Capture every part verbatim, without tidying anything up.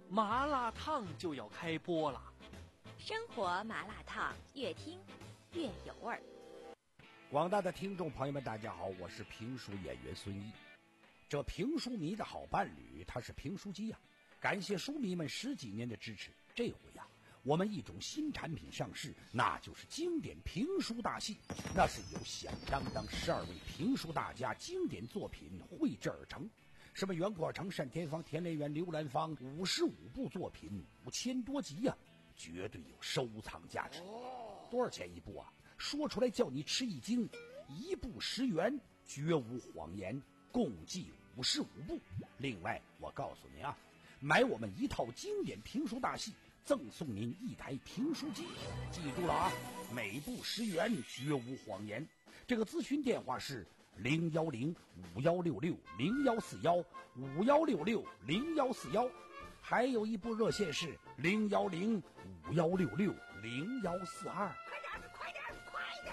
麻辣烫就要开播了。 生活麻辣烫，越听越有味儿。 广大的听众朋友们，大家好，我是评书演员孙一。这评书迷的好伴侣，他是评书机呀、啊！感谢书迷们十几年的支持。这回呀、啊，我们一种新产品上市，那就是经典评书大戏。那是由响当当十二位评书大家经典作品绘制而成。什么袁国成、单田芳、田连元、刘兰芳，五十五部作品，五千多集呀、啊，绝对有收藏价值。多少钱一部啊？说出来叫你吃一惊，一部十元，绝无谎言，共计五十五部。另外，我告诉您啊，买我们一套经典评书大戏，赠送您一台评书机。记住了啊，每部十元，绝无谎言。这个咨询电话是零幺零五幺六六零幺四幺五幺六六零幺四幺，还有一部热线是零幺零五幺六六零幺四二。 快点，快点！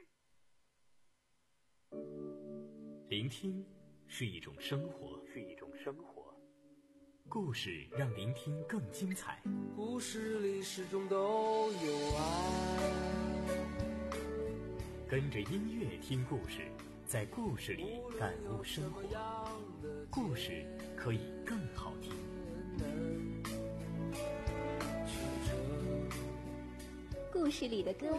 聆听是一种生活，是一种生活。故事让聆听更精彩。 故事里始终都有爱。 跟着音乐听故事，在故事里感悟生活。故事可以更好听。 故事里的歌。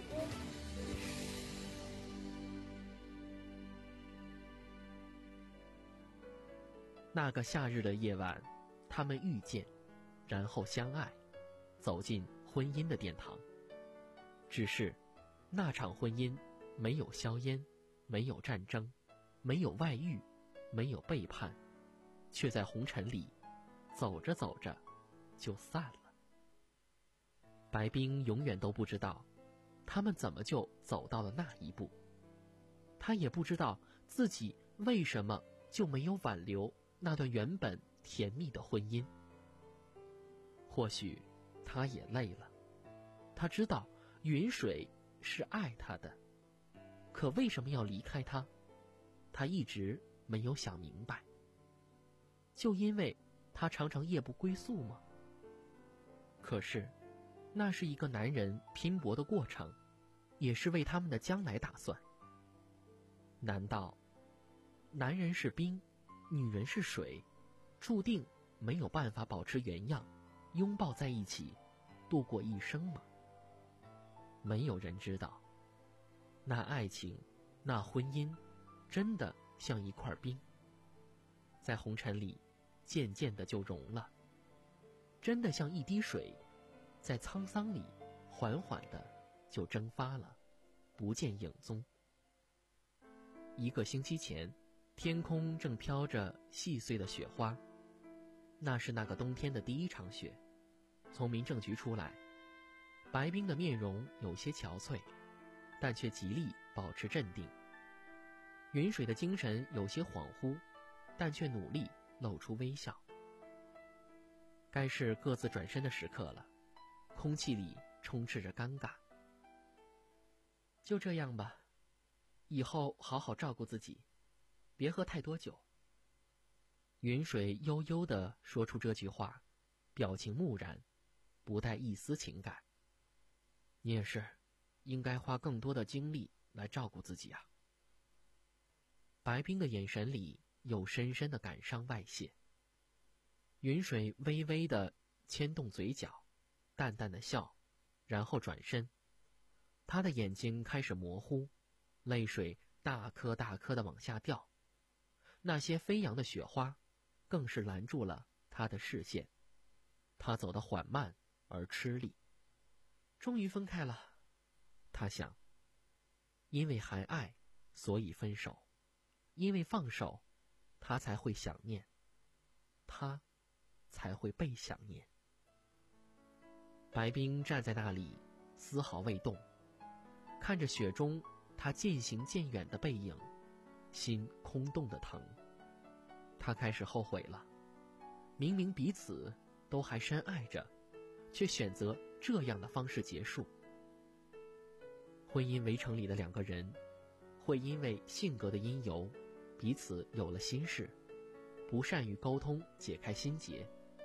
那个夏日的夜晚，他们遇见，然后相爱，走进婚姻的殿堂。只是那场婚姻没有硝烟，没有战争，没有外遇，没有背叛，却在红尘里走着走着就散了。白冰永远都不知道他们怎么就走到了那一步，他也不知道自己为什么就没有挽留那段原本甜蜜的婚姻。或许他也累了，他知道云水是爱他的，可为什么要离开他，他一直没有想明白。就因为他常常夜不归宿吗？可是那是一个男人拼搏的过程，也是为他们的将来打算。难道男人是冰，女人是水，注定没有办法保持原样，拥抱在一起度过一生吗？没有人知道，那爱情，那婚姻真的像一块冰，在红尘里渐渐的就融了，真的像一滴水，在沧桑里缓缓的就蒸发了，不见影踪。一个星期前，天空正飘着细碎的雪花，那是那个冬天的第一场雪。从民政局出来，白冰的面容有些憔悴，但却极力保持镇定。云水的精神有些恍惚，但却努力露出微笑。该是各自转身的时刻了，空气里充斥着尴尬。就这样吧，以后好好照顾自己，别喝太多酒。云水悠悠地说出这句话，表情木然，不带一丝情感。你也是，应该花更多的精力来照顾自己啊。白冰的眼神里有深深的感伤外泄。云水微微地牵动嘴角，淡淡的笑，然后转身。他的眼睛开始模糊，泪水大颗大颗地往下掉。那些飞扬的雪花更是拦住了他的视线。他走得缓慢而吃力。终于分开了，他想，因为还爱，所以分手，因为放手，他才会想念，他才会被想念。白冰站在那里，丝毫未动，看着雪中他渐行渐远的背影，心空洞的疼。他开始后悔了，明明彼此都还深爱着，却选择这样的方式结束。婚姻围城里的两个人，会因为性格的因由，彼此有了心事，不善于沟通解开心结，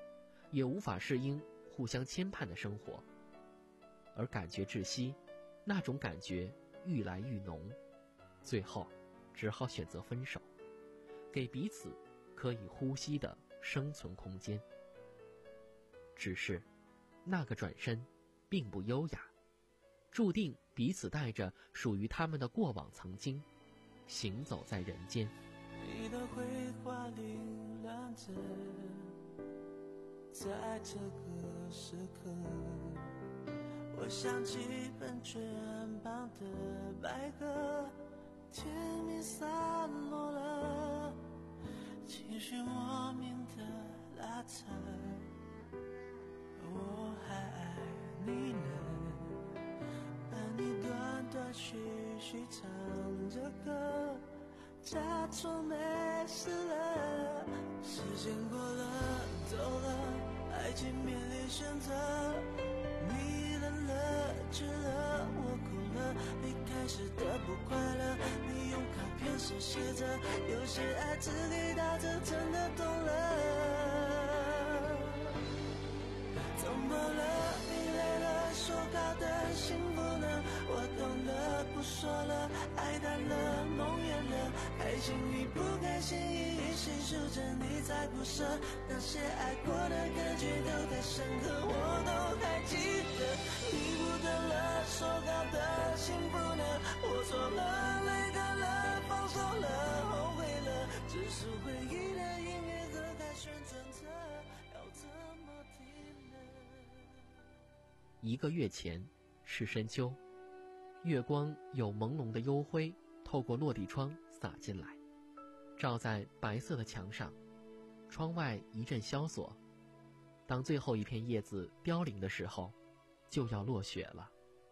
也无法适应互相牵绊的生活，而感觉窒息，那种感觉愈来愈浓，最后只好选择分手，给彼此可以呼吸的生存空间。只是那个转身并不优雅，注定彼此带着属于他们的过往曾经，行走在人间。 你的绘画凌乱着，在这个时刻，我想起喷泉旁的白鸽，天明散落了，情绪莫名的拉扯，我还爱你呢，而你断断续续唱着歌，假装没事了。时间过了，走了，爱情面临选择，你冷了，倦了，我哭了，离开时的不快乐，你用卡片手写着，有些爱字里打着，真的懂了。怎么了？你累了，说好的幸福呢？我懂了，不说了，爱淡了，梦远了，开心与不开心一一细数着，你在不舍，那些爱过的感觉都太深刻，我都还记得。你不等了，说好的幸福呢？我错了，累个了，放手了，后悔了，只是回忆的音乐盒还旋转着，要怎么停呢？ 一个月前是深秋，月光有朦胧的幽灰透过落地窗洒进来，照在白色的墙上。窗外一阵萧索，当最后一片叶子凋零的时候，就要落雪了。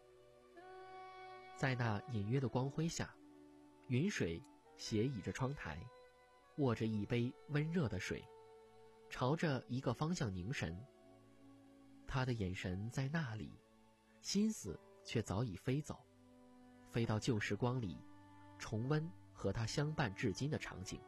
在那隐约的光辉下，云水斜倚着窗台，握着一杯温热的水，朝着一个方向凝神。他的眼神在那里，心思却早已飞走，飞到旧时光里，重温和他相伴至今的场景。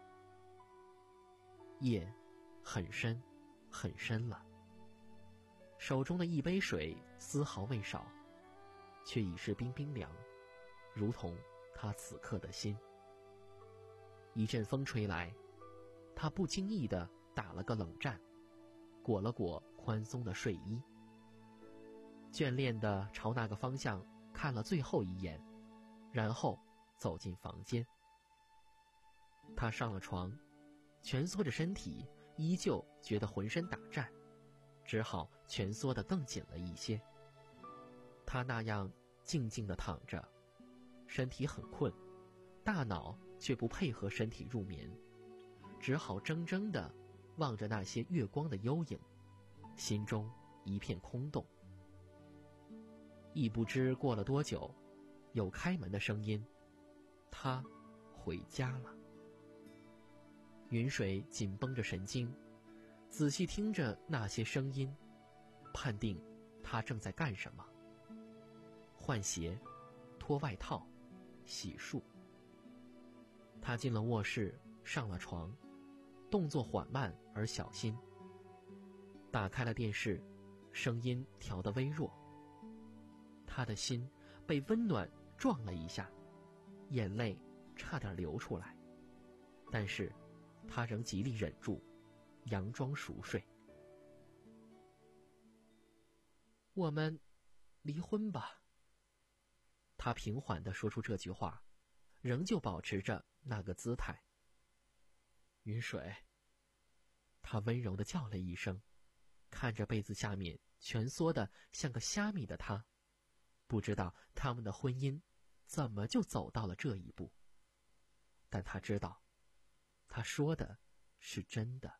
夜很深很深了，手中的一杯水丝毫未少，却已是冰冰凉，如同他此刻的心。一阵风吹来，他不经意地打了个冷战，裹了裹宽松的睡衣，眷恋地朝那个方向看了最后一眼，然后走进房间。他上了床，蜷缩着身体，依旧觉得浑身打颤，只好蜷缩得更紧了一些。他那样静静地躺着，身体很困，大脑却不配合身体入眠，只好怔怔地望着那些月光的幽影，心中一片空洞。亦不知过了多久，有开门的声音，他回家了。云水紧绷着神经，仔细听着那些声音，判定他正在干什么。换鞋，脱外套，洗漱。他进了卧室，上了床，动作缓慢而小心。打开了电视，声音调得微弱。他的心被温暖撞了一下，眼泪差点流出来，但是他仍极力忍住，佯装熟睡。我们离婚吧。他平缓地说出这句话，仍旧保持着那个姿态。云水，他温柔地叫了一声，看着被子下面蜷缩得像个虾米的他，不知道他们的婚姻怎么就走到了这一步，但他知道，他说的是真的。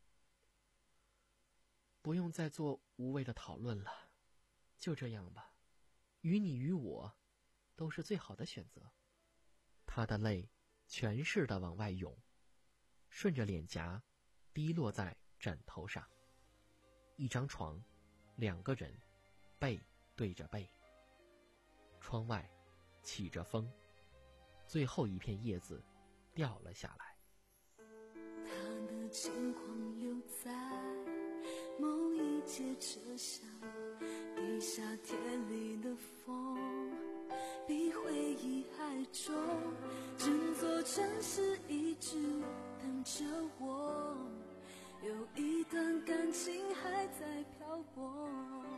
不用再做无谓的讨论了，就这样吧，于你于我都是最好的选择。他的泪全似的往外涌，顺着脸颊滴落在枕头上。一张床，两个人，背对着背。窗外起着风，最后一片叶子掉了下来。 他的轻狂又在某一节车厢，比夏天里的风，比回忆还重。整座城市一直等着我，有一段感情还在漂泊。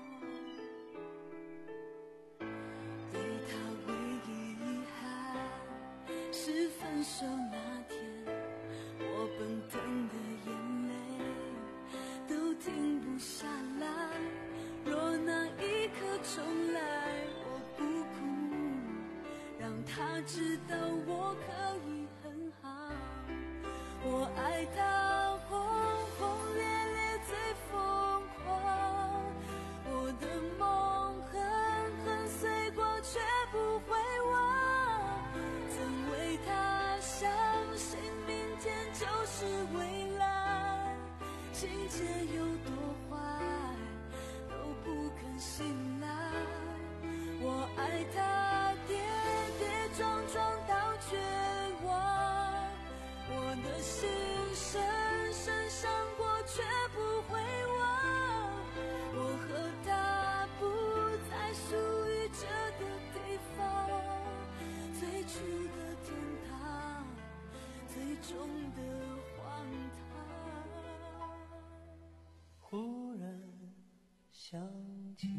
对他唯一遗憾是分手那天，我奔腾的眼泪都停不下来。若那一刻重来，我不哭，让他知道我可以很好。我爱他轰轰烈烈最疯狂，我的梦狠狠碎过却不会忘。曾为他相信明天就是未来，情节有多坏都不肯醒来。我爱他跌跌撞撞到绝望，我的心深深伤过却不会忘。我和他不再属于这个地方，最初的天堂，最终的荒唐。 忽然想起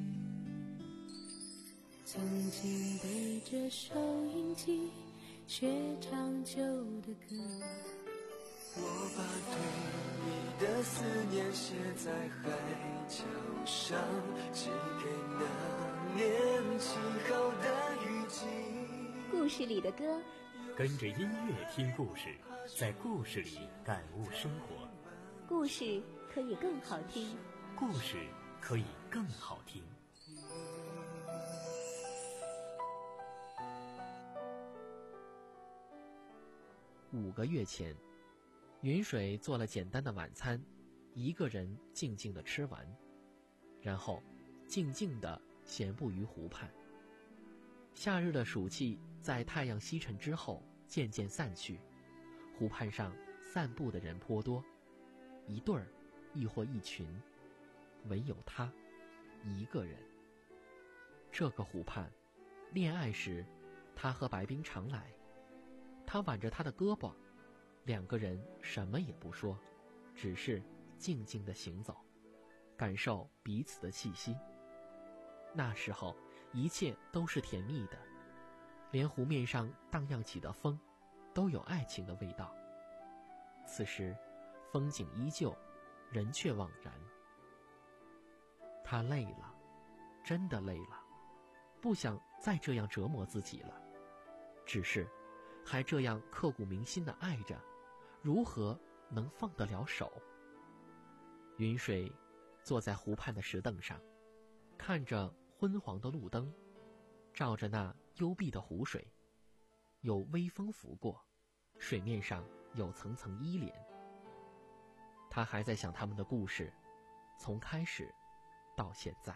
曾经对着收音机学唱旧的歌， 我把对你的思念写在海角上，寄给那年起好的雨季。 故事里的歌， 跟着音乐听故事，在故事里感悟生活。 故事可以更好听， 故事可以更好听。 五个月前，云水做了简单的晚餐，一个人静静地吃完，然后静静地闲步于湖畔。夏日的暑气在太阳西沉之后渐渐散去，湖畔上散步的人颇多，一对儿亦或一群，唯有他一个人。这个湖畔，恋爱时他和白冰常来，他挽着他的胳膊，两个人什么也不说，只是静静地行走，感受彼此的气息。那时候一切都是甜蜜的，连湖面上荡漾起的风都有爱情的味道。此时风景依旧，人却惘然。他累了，真的累了，不想再这样折磨自己了，只是还这样刻骨铭心地爱着，如何能放得了手？云水坐在湖畔的石凳上，看着昏黄的路灯，照着那幽闭的湖水，有微风拂过，水面上有层层依连。他还在想他们的故事，从开始到现在。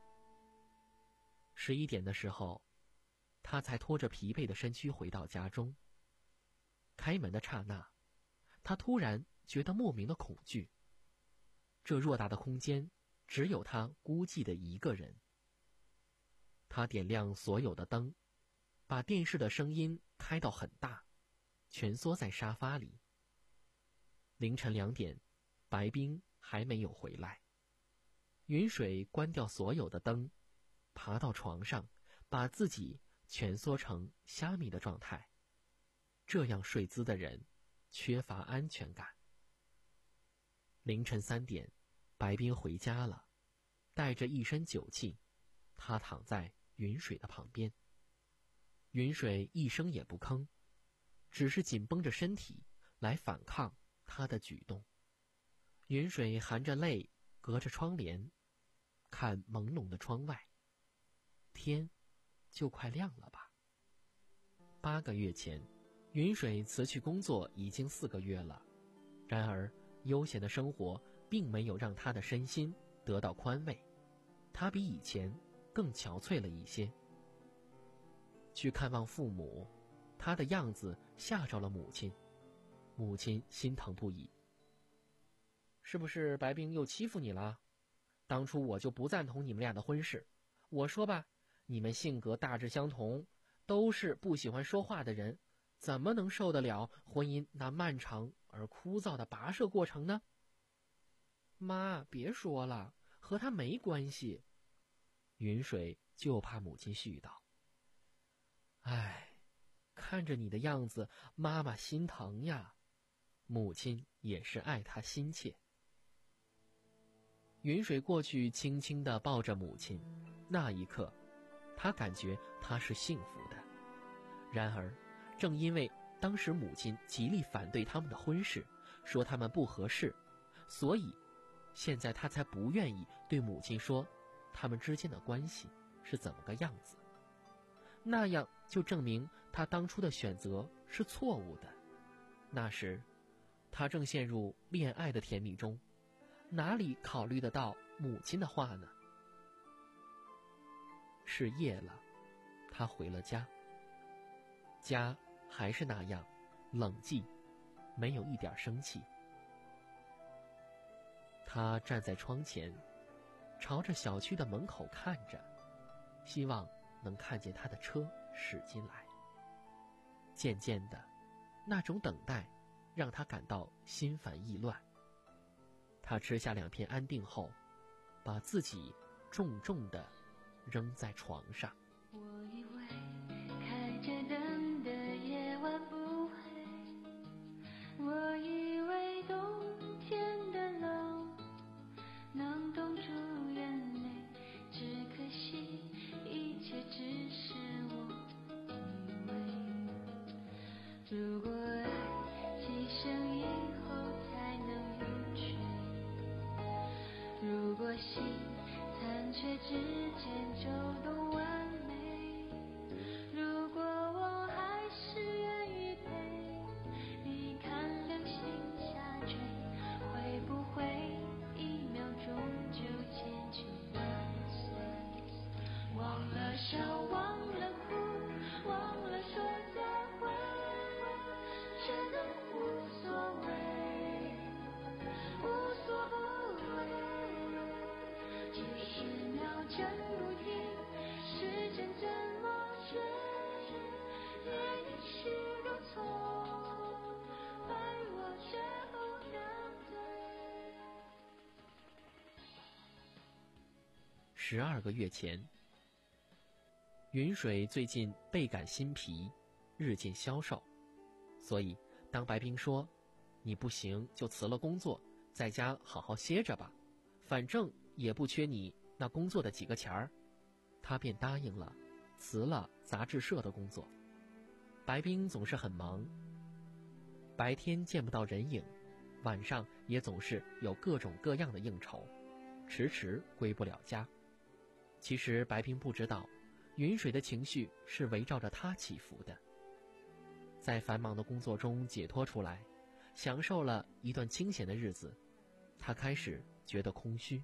十一点的时候，他才拖着疲惫的身躯回到家中。开门的刹那，他突然觉得莫名的恐惧。这偌大的空间，只有他孤寂的一个人。他点亮所有的灯，把电视的声音开到很大，蜷缩在沙发里。凌晨两点，白冰还没有回来。云水关掉所有的灯，爬到床上，把自己蜷缩成虾米的状态。这样睡姿的人缺乏安全感。凌晨三点，白冰回家了，带着一身酒气，他躺在云水的旁边。云水一声也不吭，只是紧绷着身体来反抗他的举动。云水含着泪，隔着窗帘看朦胧的窗外，天就快亮了吧。八个月前，云水辞去工作已经四个月了，然而悠闲的生活并没有让他的身心得到宽慰，他比以前更憔悴了一些。去看望父母，他的样子吓着了母亲，母亲心疼不已。是不是白冰又欺负你了？ 当初我就不赞同你们俩的婚事。我说吧，你们性格大致相同，都是不喜欢说话的人，怎么能受得了婚姻那漫长而枯燥的跋涉过程呢？妈，别说了，和他没关系。云水就怕母亲絮叨。唉，看着你的样子，妈妈心疼呀。母亲也是爱她心切。云水过去轻轻地抱着母亲，那一刻，她感觉她是幸福的。然而，正因为当时母亲极力反对他们的婚事，说他们不合适，所以现在她才不愿意对母亲说他们之间的关系是怎么个样子。那样就证明她当初的选择是错误的。那时她正陷入恋爱的甜蜜中，哪里考虑得到母亲的话呢？是夜了，她回了家。家还是那样冷寂，没有一点生气。她站在窗前，朝着小区的门口看着，希望能看见他的车驶进来。渐渐的，那种等待让他感到心烦意乱。他吃下两片安定后，把自己重重地扔在床上。 我以为开着灯的夜晚不黑，我以为冬天的冷能冻住眼泪，只可惜一切只是我以为，如果爱牺牲以后才能永垂，如果心残缺之间就懂完美，如果我还是愿意陪你看流星下坠，会不会一秒钟就千秋万岁？忘了笑，忘了哭，忘了说再会，真的无所谓，无所不为，只是秒针不停，时间怎么追，也已是个错，怪我最后难对。 十二个月前，云水最近倍感心疲，日渐消瘦，所以当白冰说你不行就辞了工作，在家好好歇着吧，反正也不缺你那工作的几个钱儿，他便答应了，辞了杂志社的工作。白冰总是很忙，白天见不到人影，晚上也总是有各种各样的应酬，迟迟归不了家。其实白冰不知道，云水的情绪是围绕着他起伏的。在繁忙的工作中解脱出来，享受了一段清闲的日子，他开始觉得空虚。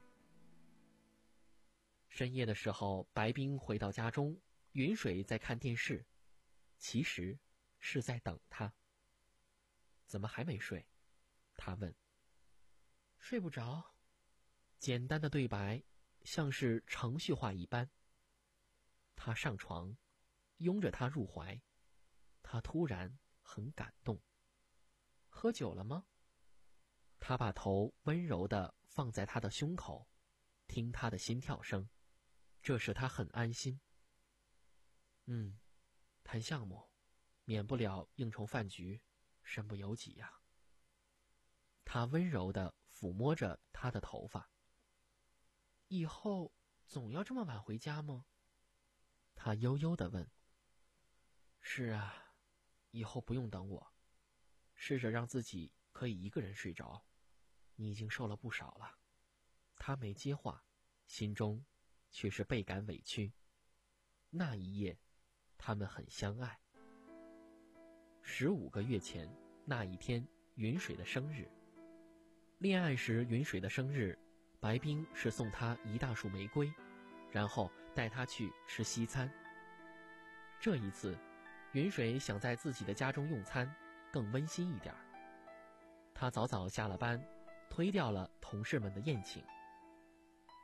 深夜的时候，白冰回到家中，云水在看电视，其实是在等他。怎么还没睡？他问。睡不着。简单的对白像是程序化一般。他上床，拥着他入怀，他突然很感动。喝酒了吗？他把头温柔地放在他的胸口，听他的心跳声，这使他很安心。嗯，谈项目，免不了应酬饭局，身不由己呀。他温柔地抚摸着他的头发。以后总要这么晚回家吗？他悠悠地问。是啊，以后不用等我，试着让自己可以一个人睡着，你已经瘦了不少了。他没接话，心中却是倍感委屈。那一夜，他们很相爱。十五个月前，那一天，云水的生日。恋爱时，云水的生日，白冰是送她一大束玫瑰，然后带她去吃西餐。这一次，云水想在自己的家中用餐，更温馨一点。她早早下了班，推掉了同事们的宴请。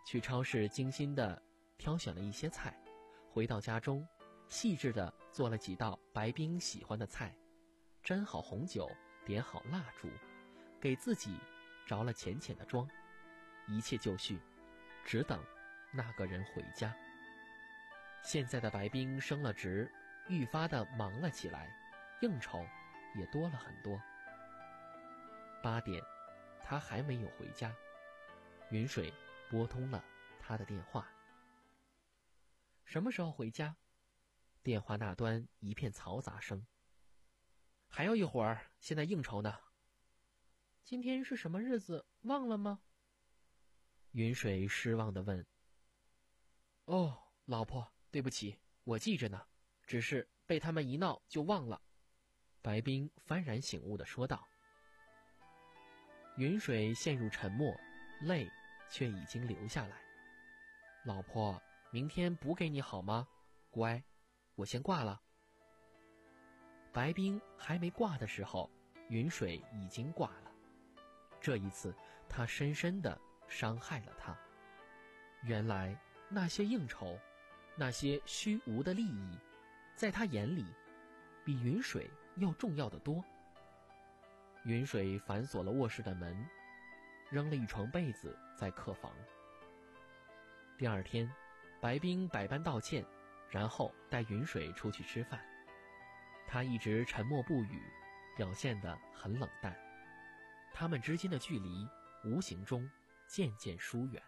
去超市精心地挑选了一些菜，回到家中，细致地做了几道白冰喜欢的菜，斟好红酒，点好蜡烛，给自己着了浅浅的妆，一切就绪，只等那个人回家。现在的白冰升了职，愈发的忙了起来，应酬也多了很多。八点，他还没有回家，云水拨通了他的电话。什么时候回家？电话那端一片嘈杂声。还有一会儿，现在应酬呢。今天是什么日子，忘了吗？云水失望地问。哦，老婆，对不起，我记着呢，只是被他们一闹就忘了。白冰幡然醒悟地说道。云水陷入沉默，泪却已经流下来。老婆，明天补给你好吗？乖，我先挂了。白冰还没挂的时候，云水已经挂了。这一次，他深深地伤害了他。原来那些应酬，那些虚无的利益，在他眼里，比云水要重要的多。云水反锁了卧室的门，扔了一床被子在客房。第二天，白冰百般道歉，然后带云水出去吃饭。他一直沉默不语，表现得很冷淡。他们之间的距离无形中渐渐疏远。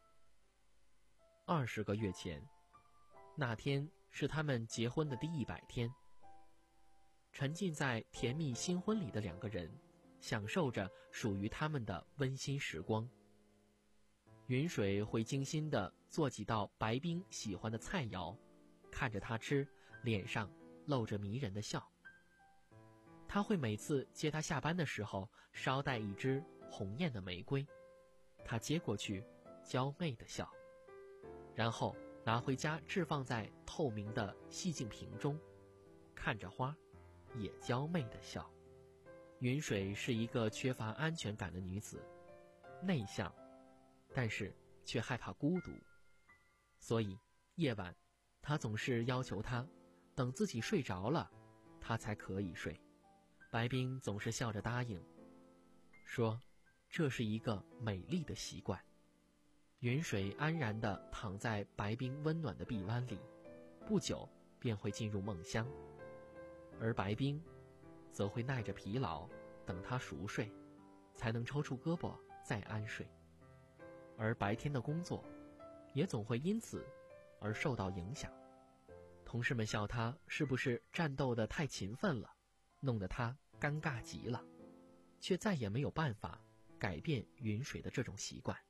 二十个月前，那天是他们结婚的第一百天。沉浸在甜蜜新婚里的两个人，享受着属于他们的温馨时光。云水会精心地做几道白冰喜欢的菜肴，看着他吃，脸上露着迷人的笑。他会每次接他下班的时候捎带一支红艳的玫瑰，他接过去，娇媚的笑，然后拿回家置放在透明的细净瓶中，看着花，也娇媚的笑。云水是一个缺乏安全感的女子，内向，但是却害怕孤独，所以夜晚她总是要求他等自己睡着了，他才可以睡。白冰总是笑着答应，说这是一个美丽的习惯。云水安然地躺在白冰温暖的臂弯里，不久便会进入梦乡，而白冰则会耐着疲劳等他熟睡，才能抽出胳膊再安睡。而白天的工作也总会因此而受到影响。同事们笑他是不是战斗得太勤奋了，弄得他尴尬极了，却再也没有办法改变云水的这种习惯。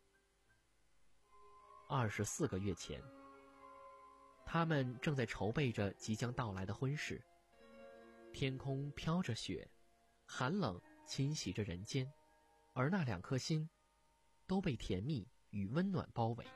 二十四个月前，他们正在筹备着即将到来的婚事。天空飘着雪，寒冷侵袭着人间，而那两颗心都被甜蜜与温暖包围。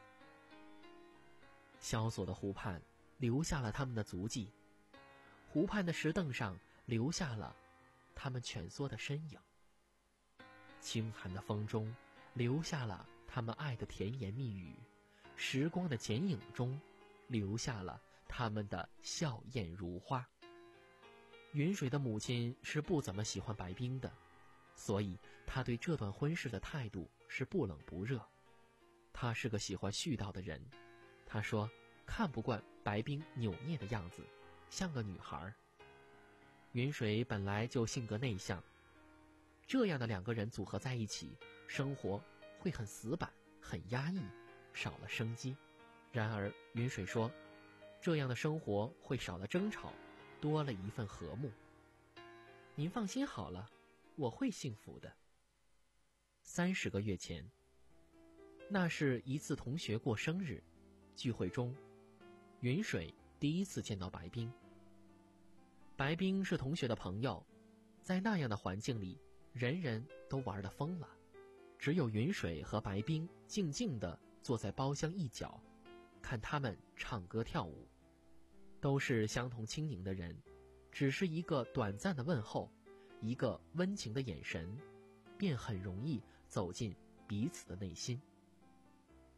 萧索的湖畔留下了他们的足迹，湖畔的石凳上留下了他们蜷缩的身影，清寒的风中留下了他们爱的甜言蜜语，时光的剪影中留下了他们的笑靥如花。云水的母亲是不怎么喜欢白冰的，所以她对这段婚事的态度是不冷不热。她是个喜欢絮叨的人，她说看不惯白冰扭捏的样子，像个女孩。云水本来就性格内向，这样的两个人组合在一起，生活会很死板，很压抑，少了生机。然而云水说，这样的生活会少了争吵，多了一份和睦。您放心好了，我会幸福的。三十个月前，那是一次同学过生日聚会中，云水第一次见到白冰。白冰是同学的朋友，在那样的环境里，人人都玩得疯了，只有云水和白冰静静地坐在包厢一角，看他们唱歌跳舞。都是相同轻盈的人，只是一个短暂的问候，一个温情的眼神，便很容易走进彼此的内心。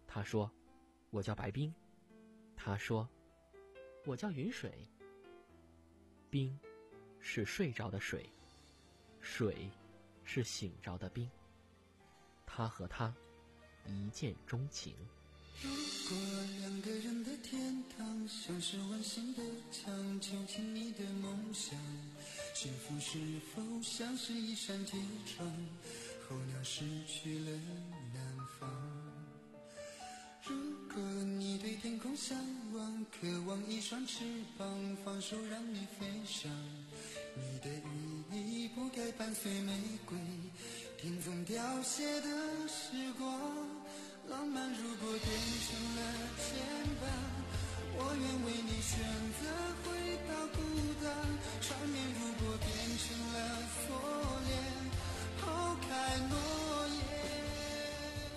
他说：“我叫白冰。”他说：“我叫云水。”冰是睡着的水，水是醒着的冰。他和他一见钟情。 如果两个人的天堂像是温馨的墙，囚禁你的梦想，幸福是否像是一扇铁窗，候鸟失去了南方。如果你对天空向往，渴望一双翅膀，放手让你飞翔，你的羽翼不该伴随玫瑰，听从凋谢的时光。浪漫如果变成了牵绊，我愿为你选择回到孤单。缠绵如果变成了锁链，抛开诺言。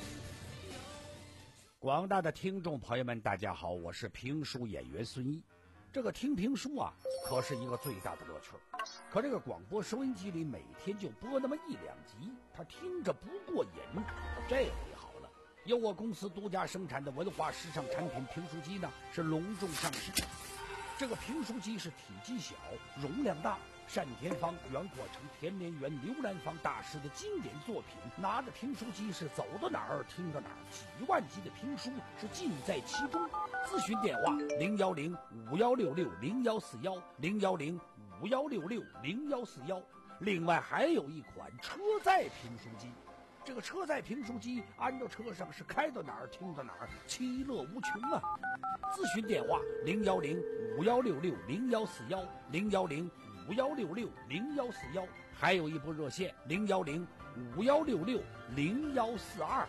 广大的听众朋友们，大家好，我是评书演员孙一。这个听评书啊，可是一个最大的乐趣。可这个广播收音机里每天就播那么一两集，他听着不过瘾。这回好了，由我公司独家生产的文化时尚产品评书机呢，是隆重上市。这个评书机是体积小、容量大，单田芳、袁阔成、田连元、刘兰芳大师的经典作品。拿着评书机是走到哪儿听到哪儿，几万集的评书是尽在其中。咨询电话零幺零五幺六六零幺四幺零幺零五幺六六零幺四幺。另外还有一款车载评书机。这个车载评书机安到车上是开到哪儿听到哪儿，其乐无穷啊！咨询电话零幺零五幺六六零幺四幺零幺零五幺六六零幺四幺，还有一部热线零幺零五幺六六零幺四二。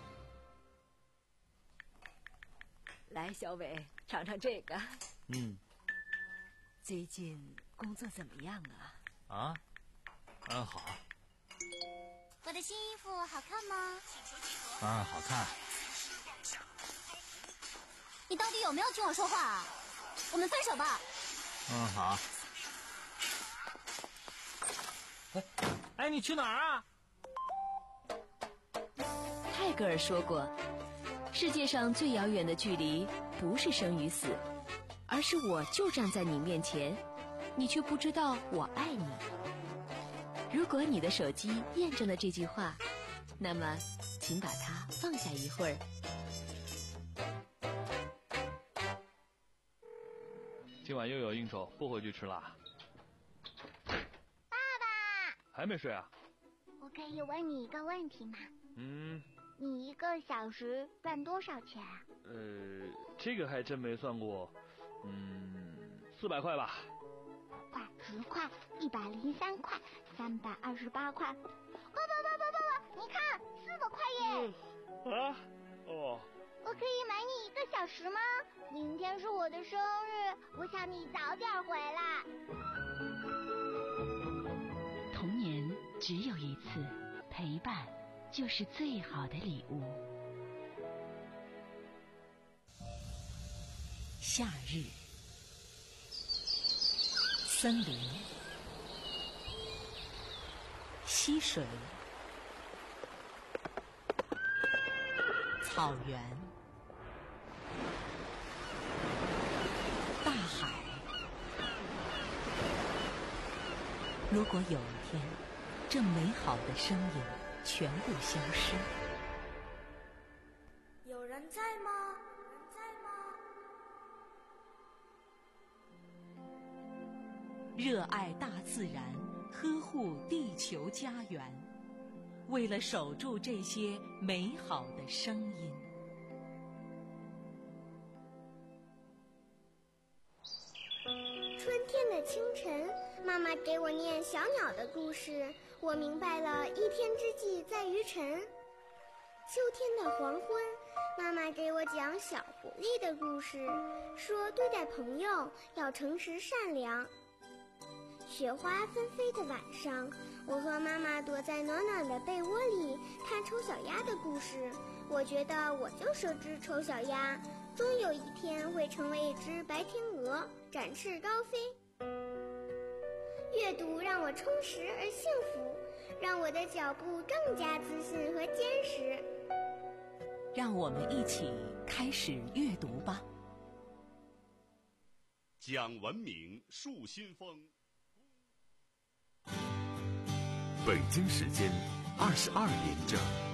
来，小伟，尝尝这个。 嗯。 最近工作怎么样啊？ 啊，嗯，好。 我的新衣服好看吗？ 当然好看。 你到底有没有听我说话啊？我们分手吧。 嗯，好。哎，哎，你去哪儿啊？ 泰戈尔说过，世界上最遥远的距离不是生与死，而是我就站在你面前，你却不知道我爱你。如果你的手机验证了这句话，那么请把它放下一会儿。 今晚又有应酬，不回去吃啦。 爸爸， 还没睡啊？ 我可以问你一个问题吗？ 嗯。 你一个小时赚多少钱啊？ 呃，这个还真没算过。嗯，四百块吧。 块、十块、一百零三块、三百二十八块。爸爸爸爸爸爸，你看，四百块耶！ 啊？哦。 我可以买你一个小时吗？明天是我的生日，我想你早点回来。 童年只有一次，陪伴就是最好的礼物。夏日，森林，溪水，草原，大海。如果有一天，这美好的声音全部消失， 有人在吗？有人在吗？ 热爱大自然，呵护地球家园，为了守住这些美好的声音。 春天的清晨，妈妈给我念小鸟的故事，我明白了一天之计在于晨。秋天的黄昏，妈妈给我讲小狐狸的故事，说对待朋友要诚实善良。雪花纷飞的晚上，我和妈妈躲在暖暖的被窝里看丑小鸭的故事。我觉得我就是只丑小鸭，终有一天会成为一只白天鹅，展翅高飞。阅读让我充实而幸福，让我的脚步更加自信和坚实。 让我们一起开始阅读吧。 讲文明树新风。 北京时间二十二点整。